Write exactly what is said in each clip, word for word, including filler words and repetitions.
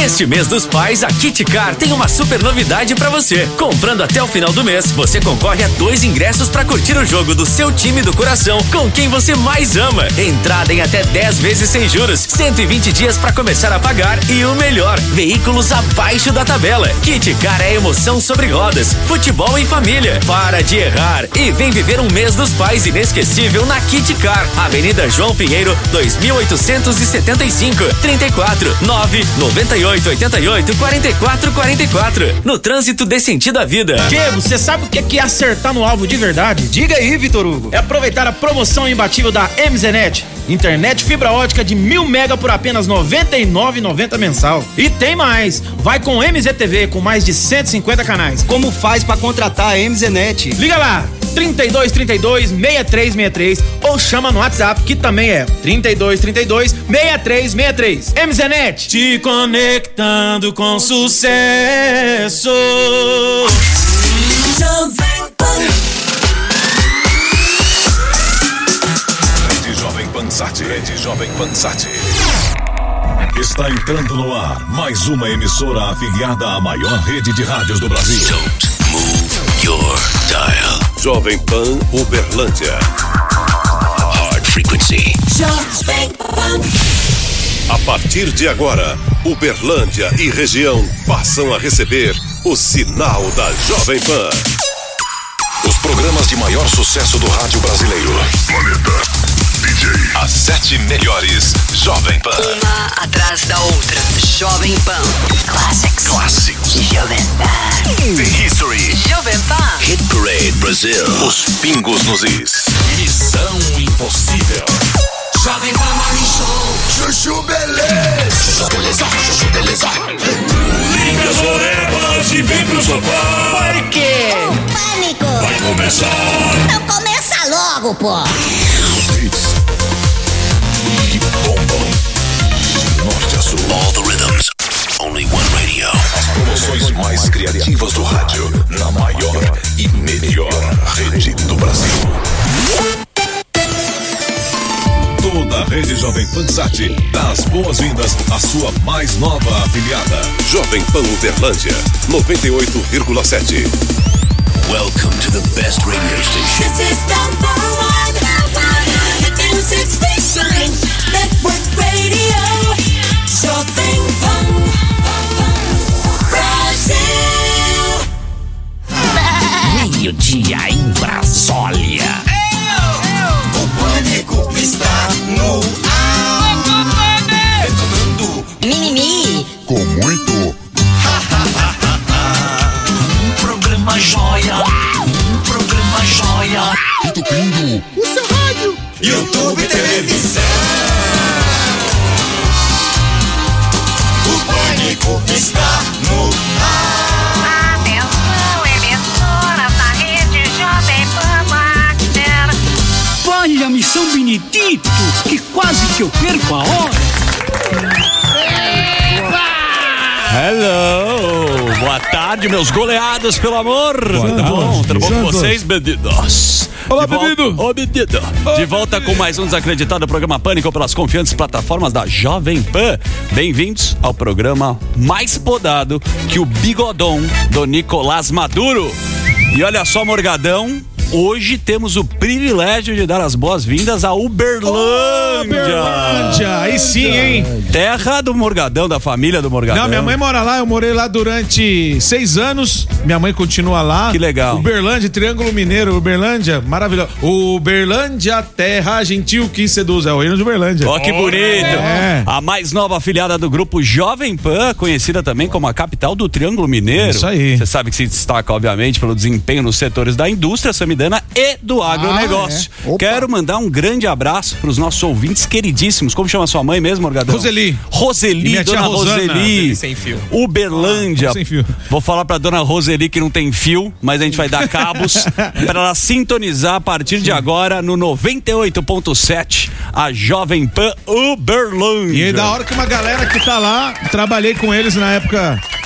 Neste mês dos pais, a Kit Car tem uma super novidade pra você. Comprando até o final do mês, você concorre a dois ingressos pra curtir o jogo do seu time do coração com quem você mais ama. Entrada em até dez vezes sem juros, cento e vinte dias pra começar a pagar e o melhor, veículos abaixo da tabela. Kit Car é emoção sobre rodas, futebol e família. Para de errar e vem viver um mês dos pais inesquecível na Kit Car. Avenida João Pinheiro, dois mil oitocentos e setenta e cinco, trinta e quatro, nove, noventa e oito, oitenta e oito, quarenta e quatro, quarenta e quatro. No trânsito dê sentido à vida. Que, você sabe o que é acertar no alvo de verdade? Diga aí, Vitor Hugo. É aproveitar a promoção imbatível da M Z Net. Internet fibra ótica de mil mega por apenas noventa e nove reais e noventa centavos mensal. E tem mais! Vai com M Z T V com mais de cento e cinquenta canais. Como faz pra contratar a M Z Net? Liga lá! trinta e dois, trinta e dois, sessenta e três sessenta e três ou chama no WhatsApp que também é trinta e dois, trinta e dois, sessenta e três sessenta e três. M Z Net, te conectando com sucesso. Rede Jovem Pan Sat, Rede Jovem Pan Sat. Está entrando no ar mais uma emissora afiliada à maior rede de rádios do Brasil. Don't move your dial. Jovem Pan Uberlândia. Hard frequency. Jovem Pan. A partir de agora, Uberlândia e região passam a receber o sinal da Jovem Pan. Os programas de maior sucesso do rádio brasileiro. Planeta D J. As sete melhores Jovem Pan. Uma atrás da outra. Jovem Pan. Classics. Clássicos. Jovem Pan. The History. Jovem Pan. Hit Parade Brasil. Os pingos nos is. Missão Impossível. Jovem Pan Morning Show. Chuchu Beleza. Beleza, Chuchu Beleza. Liga as orelhas e vem pro sofá. Por quê? O pânico. Vai começar. Então começa logo, pô. Hits que bombam de norte a sul. All the rhythms. Only one radio. As promoções mais criativas do rádio na maior e melhor rede do Brasil. Toda a rede Jovem Pan Sat dá as boas-vindas à sua mais nova afiliada. Jovem Pan Uberlândia, noventa e oito vírgula sete. Welcome to the best radio station. This is number one. Music station. Network radio. Jovem Pan. Brasil. Meio-dia em Brasólia. O pânico está no ar. Retomando. Mimimi. Com muito. Um programa joia. Um programa joia. Entupindo o seu rádio. YouTube e televisão. O pânico está no ar. Atenção, emissoras da rede Jovem Pan Master. Olha a missão Benedito, que quase que eu perco a hora. Hello! Boa tarde, meus goleados, pelo amor! Tudo bom? Tudo bom com vocês, bandidos? Olá, bandido! Ô, bandido! De volta com mais um desacreditado programa Pânico pelas confiantes plataformas da Jovem Pan. Bem-vindos ao programa mais podado que o bigodão do Nicolás Maduro. E olha só, Morgadão, hoje temos o privilégio de dar as boas-vindas a Uberlândia. Oh, Uberlândia, aí sim, hein? Terra do Morgadão, da família do Morgadão. Não, minha mãe mora lá, eu morei lá durante seis anos, minha mãe continua lá. Que legal. Uberlândia, Triângulo Mineiro, Uberlândia, maravilhoso. Uberlândia, terra gentil que seduz, é o reino de Uberlândia. Ó, oh, que bonito. É. A mais nova afiliada do grupo Jovem Pan, conhecida também como a capital do Triângulo Mineiro. Isso aí. Você sabe que se destaca, obviamente, pelo desempenho nos setores da indústria samidana e do agronegócio. Ah, é. Quero mandar um grande abraço para os nossos ouvintes queridíssimos. Como chama sua mãe mesmo, Morgadão? Roseli. Roseli, Minha dona tia Rosana. Roseli. Sem fio. Uberlândia. Ah, sem fio. Vou falar pra dona Roseli que não tem fio, mas a gente vai dar cabos para ela sintonizar a partir de agora no noventa e oito ponto sete, a Jovem Pan Uberlândia. E aí, da hora que uma galera que tá lá, trabalhei com eles na época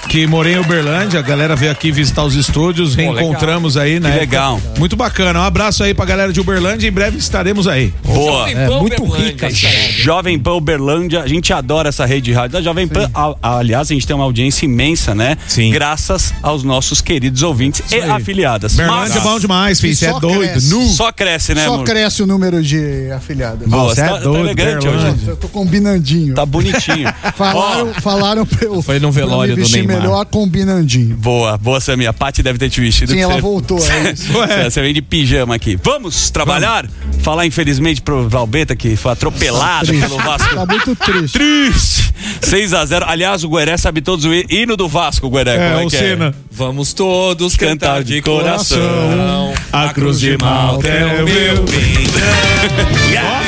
que morei em Uberlândia, a galera veio aqui visitar os estúdios, Pô, reencontramos legal. aí, né? Que legal. Muito bacana. Um abraço aí pra galera de Uberlândia, em breve estaremos aí. Boa. É, muito rica. Jovem Pan Uberlândia, a gente adora essa rede de rádio da Jovem Pan. A, a, aliás, a gente tem uma audiência imensa, né? Sim. Graças aos nossos queridos ouvintes e aí. afiliadas. Uberlândia é bom demais, filho. Você é só doido. cresce. Nu. Só cresce, né, Só amor? cresce o número de afiliadas. Boa, Você você é tá, tá doido, elegante Uberlândia. hoje. Eu tô combinandinho. Tá bonitinho. Falaram, falaram pra eu, Foi no velório pra eu me do vestir Neymar. melhor combinandinho. Boa, boa, Samir. A Paty deve ter te vestido. Sim, que ela você- voltou. É isso. Você, você vem de pijama aqui. Vamos trabalhar? Falar, infelizmente, pro Valbeta, que foi atropelado Triste. pelo Vasco. Tá muito triste. Triste. seis a zero. Aliás, o Gueré sabe todos o hino do Vasco, Gueré. É, Como é o que Senna. Vamos todos cantar de coração. A cruz de Malta é o meu é?